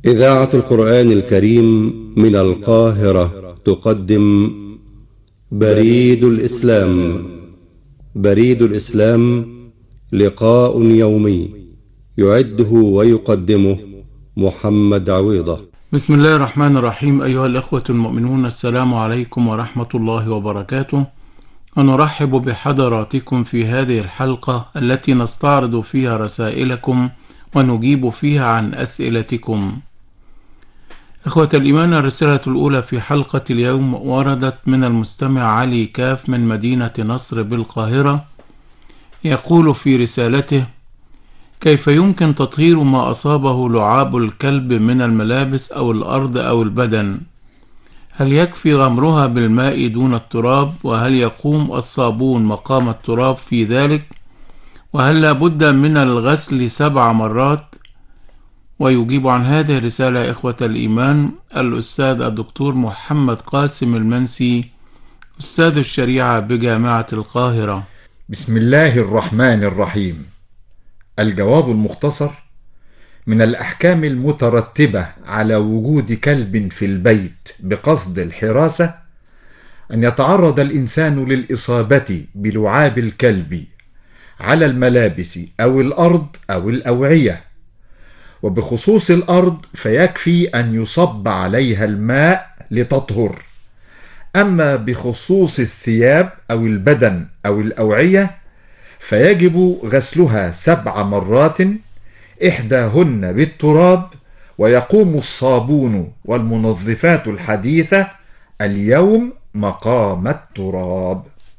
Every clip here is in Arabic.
إذاعة القرآن الكريم من القاهرة تقدم بريد الإسلام. بريد الإسلام لقاء يومي يعده ويقدمه محمد عويضة. بسم الله الرحمن الرحيم. أيها الأخوة المؤمنون، السلام عليكم ورحمة الله وبركاته، ونرحب بحضراتكم في هذه الحلقة التي نستعرض فيها رسائلكم ونجيب فيها عن أسئلتكم. إخوة الإيمان، الرسالة الأولى في حلقة اليوم وردت من المستمع علي كاف من مدينة نصر بالقاهرة. يقول في رسالته: كيف يمكن تطهير ما أصابه لعاب الكلب من الملابس أو الأرض أو البدن؟ هل يكفي غمرها بالماء دون التراب؟ وهل يقوم الصابون مقام التراب في ذلك؟ وهل لابد من الغسل 7 مرات؟ ويجيب عن هذه الرسالة إخوة الإيمان الأستاذ الدكتور محمد قاسم المنسي، أستاذ الشريعة بجامعة القاهرة. بسم الله الرحمن الرحيم. الجواب المختصر: من الأحكام المترتبة على وجود كلب في البيت بقصد الحراسة أن يتعرض الإنسان للإصابة بلعاب الكلب على الملابس أو الأرض أو الأوعية، وبخصوص الأرض فيكفي أن يصب عليها الماء لتطهر. أما بخصوص الثياب أو البدن أو الأوعية فيجب غسلها 7 مرات، إحداهن بالتراب، ويقوم الصابون والمنظفات الحديثة اليوم مقام التراب.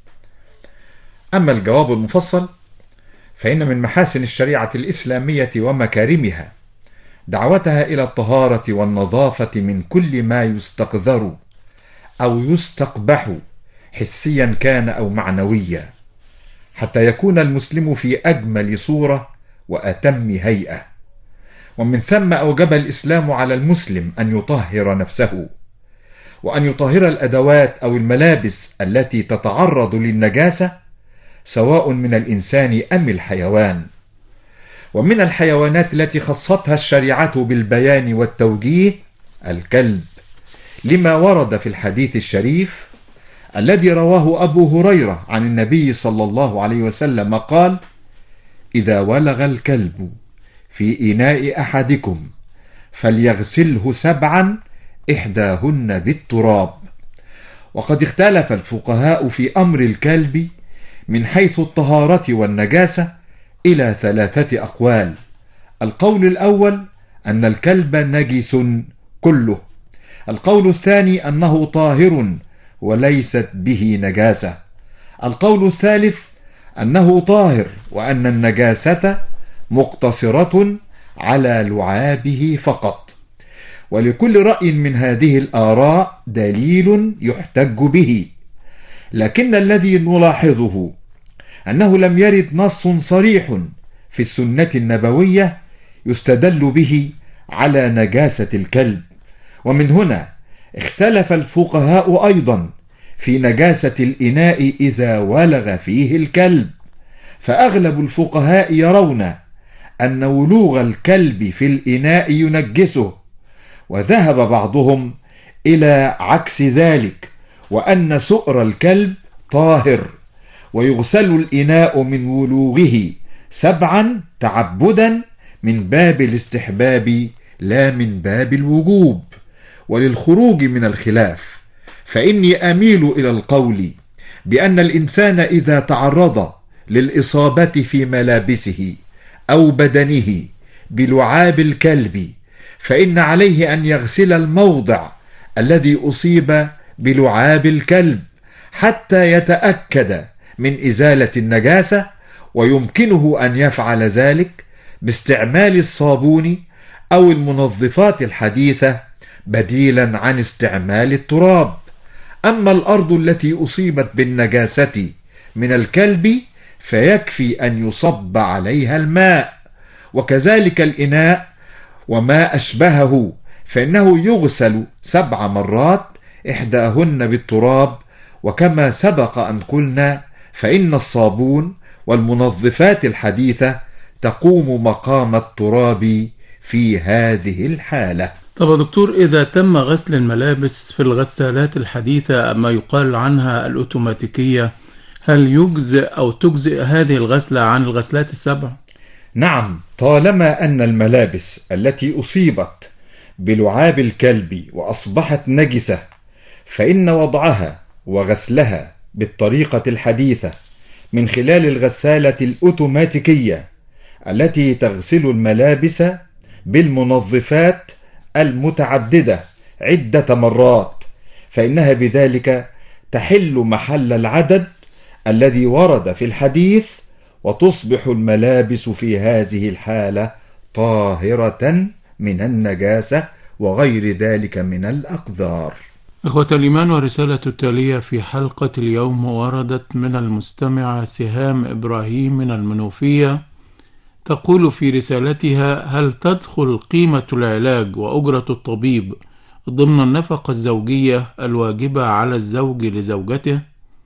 أما الجواب المفصل فإن من محاسن الشريعة الإسلامية ومكارمها دعوتها إلى الطهارة والنظافة من كل ما يستقذر أو يستقبح حسيا كان أو معنويا، حتى يكون المسلم في أجمل صورة وأتم هيئة. ومن ثم أوجب الإسلام على المسلم أن يطهر نفسه، وأن يطهر الأدوات أو الملابس التي تتعرض للنجاسة سواء من الإنسان أم الحيوان. ومن الحيوانات التي خصتها الشريعة بالبيان والتوجيه الكلب، لما ورد في الحديث الشريف الذي رواه أبو هريرة عن النبي صلى الله عليه وسلم قال: إذا ولغ الكلب في إناء أحدكم فليغسله 7، إحداهن بالتراب. وقد اختلف الفقهاء في أمر الكلب من حيث الطهارة والنجاسة إلى 3 أقوال. القول الأول أن الكلب نجس كله. القول الثاني أنه طاهر وليست به نجاسة. القول الثالث أنه طاهر وأن النجاسة مقتصرة على لعابه فقط. ولكل رأي من هذه الآراء دليل يحتج به، لكن الذي نلاحظه أنه لم يرد نص صريح في السنة النبوية يستدل به على نجاسة الكلب. ومن هنا اختلف الفقهاء أيضا في نجاسة الإناء إذا ولغ فيه الكلب، فأغلب الفقهاء يرون أن ولوغ الكلب في الإناء ينجسه، وذهب بعضهم إلى عكس ذلك، وأن سؤر الكلب طاهر، ويغسل الإناء من ولوغه 7 تعبدا من باب الاستحباب لا من باب الوجوب. وللخروج من الخلاف فإني أميل إلى القول بأن الإنسان إذا تعرض للإصابة في ملابسه أو بدنه بلعاب الكلب فإن عليه أن يغسل الموضع الذي أصيب بلعاب الكلب حتى يتأكد من إزالة النجاسة، ويمكنه أن يفعل ذلك باستعمال الصابون أو المنظفات الحديثة بديلا عن استعمال التراب. أما الأرض التي أصيبت بالنجاسة من الكلب فيكفي أن يصب عليها الماء، وكذلك الإناء وما أشبهه فإنه يغسل 7 مرات، إحداهن بالتراب. وكما سبق أن قلنا فإن الصابون والمنظفات الحديثة تقوم مقام التراب في هذه الحالة. طب يا دكتور، إذا تم غسل الملابس في الغسالات الحديثة ما يقال عنها الأوتوماتيكية، هل يجزئ أو تجزئ هذه الغسلة عن الغسلات السبع؟ نعم، طالما أن الملابس التي أصيبت بلعاب الكلب وأصبحت نجسة، فإن وضعها وغسلها بالطريقة الحديثة من خلال الغسالة الأوتوماتيكية التي تغسل الملابس بالمنظفات المتعددة عدة مرات، فإنها بذلك تحل محل العدد الذي ورد في الحديث، وتصبح الملابس في هذه الحالة طاهرة من النجاسة وغير ذلك من الأقذار. إخوة الإيمان، ورسالة التالية في حلقة اليوم وردت من المستمعة سهام إبراهيم من المنوفية، تقول في رسالتها: هل تدخل قيمة العلاج وأجرة الطبيب ضمن النفقة الزوجية الواجبة على الزوج لزوجته؟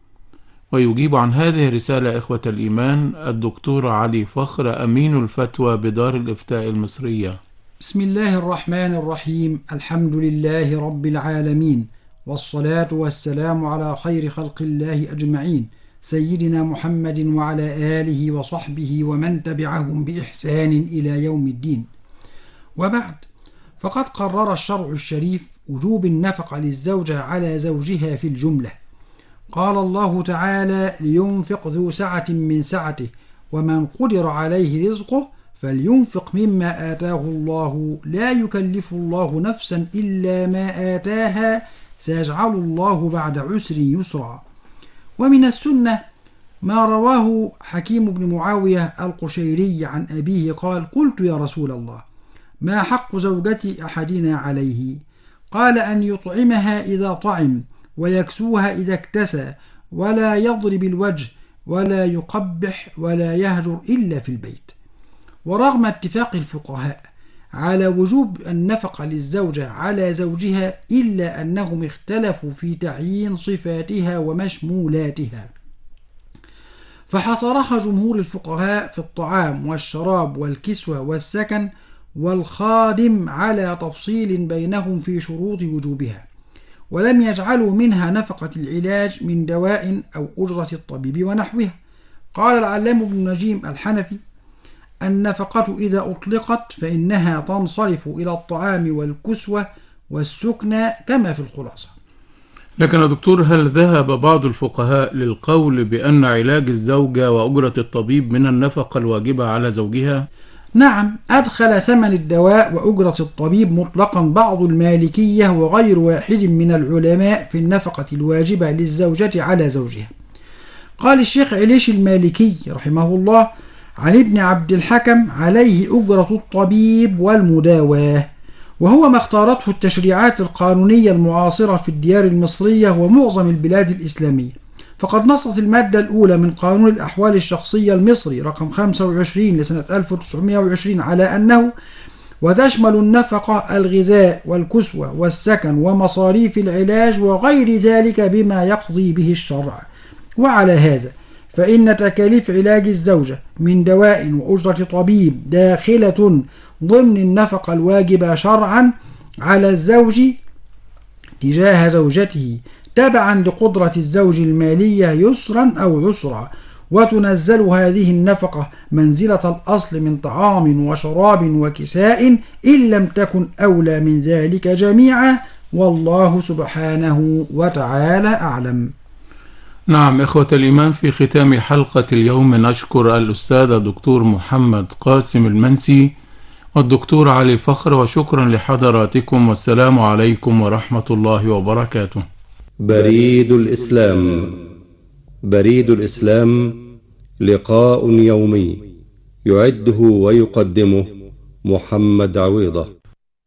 ويجيب عن هذه الرسالة إخوة الإيمان الدكتور علي فخر، أمين الفتوى بدار الإفتاء المصرية. بسم الله الرحمن الرحيم. الحمد لله رب العالمين، والصلاة والسلام على خير خلق الله أجمعين، سيدنا محمد وعلى آله وصحبه ومن تبعهم بإحسان إلى يوم الدين. وبعد، فقد قرر الشرع الشريف وجوب النفقة للزوجة على زوجها في الجملة. قال الله تعالى: لينفق ذو سعة من سعته ومن قدر عليه رزقه فلينفق مما آتاه الله لا يكلف الله نفسا إلا ما آتاها سيجعل الله بعد عسر يسرا. ومن السنة ما رواه حكيم بن معاوية القشيري عن أبيه قال: قلت يا رسول الله، ما حق زوجة أحدنا عليه؟ قال: أن يطعمها إذا طعم، ويكسوها إذا اكتسى، ولا يضرب الوجه، ولا يقبح، ولا يهجر إلا في البيت. ورغم اتفاق الفقهاء على وجوب النفقة للزوجة على زوجها، إلا أنهم اختلفوا في تعيين صفاتها ومشمولاتها، فحصرها جمهور الفقهاء في الطعام والشراب والكسوة والسكن والخادم على تفصيل بينهم في شروط وجوبها، ولم يجعلوا منها نفقة العلاج من دواء أو أجرة الطبيب ونحوها. قال العلام بن نجيم الحنفي: النفقة إذا أطلقت فإنها تنصرف إلى الطعام والكسوة والسكنى كما في الخلاصة. لكن يا دكتور، هل ذهب بعض الفقهاء للقول بأن علاج الزوجة وأجرة الطبيب من النفقة الواجبة على زوجها؟ نعم، أدخل ثمن الدواء وأجرة الطبيب مطلقا بعض المالكية وغير واحد من العلماء في النفقة الواجبة للزوجة على زوجها. قال الشيخ عليش المالكي رحمه الله عن ابن عبد الحكم: عليه أجرة الطبيب والمداواة، وهو ما اختارته التشريعات القانونية المعاصرة في الديار المصرية ومعظم البلاد الإسلامية. فقد نصت المادة الأولى من قانون الأحوال الشخصية المصري رقم 25 لسنة 1920 على أنه: وتشمل النفقة الغذاء والكسوة والسكن ومصاريف العلاج وغير ذلك بما يقضي به الشرع. وعلى هذا فإن تكاليف علاج الزوجة من دواء وأجرة طبيب داخلة ضمن النفقة الواجبة شرعا على الزوج تجاه زوجته تبعا لقدرة الزوج المالية يسرا أو عسرا، وتنزل هذه النفقة منزلة الأصل من طعام وشراب وكساء إن لم تكن أولى من ذلك جميعا، والله سبحانه وتعالى أعلم. نعم إخوة الإيمان، في ختام حلقة اليوم نشكر الأستاذ الدكتور محمد قاسم المنسي والدكتور علي فخر، وشكرا لحضراتكم، والسلام عليكم ورحمة الله وبركاته. بريد الإسلام. بريد الإسلام لقاء يومي يعده ويقدمه محمد عويضة.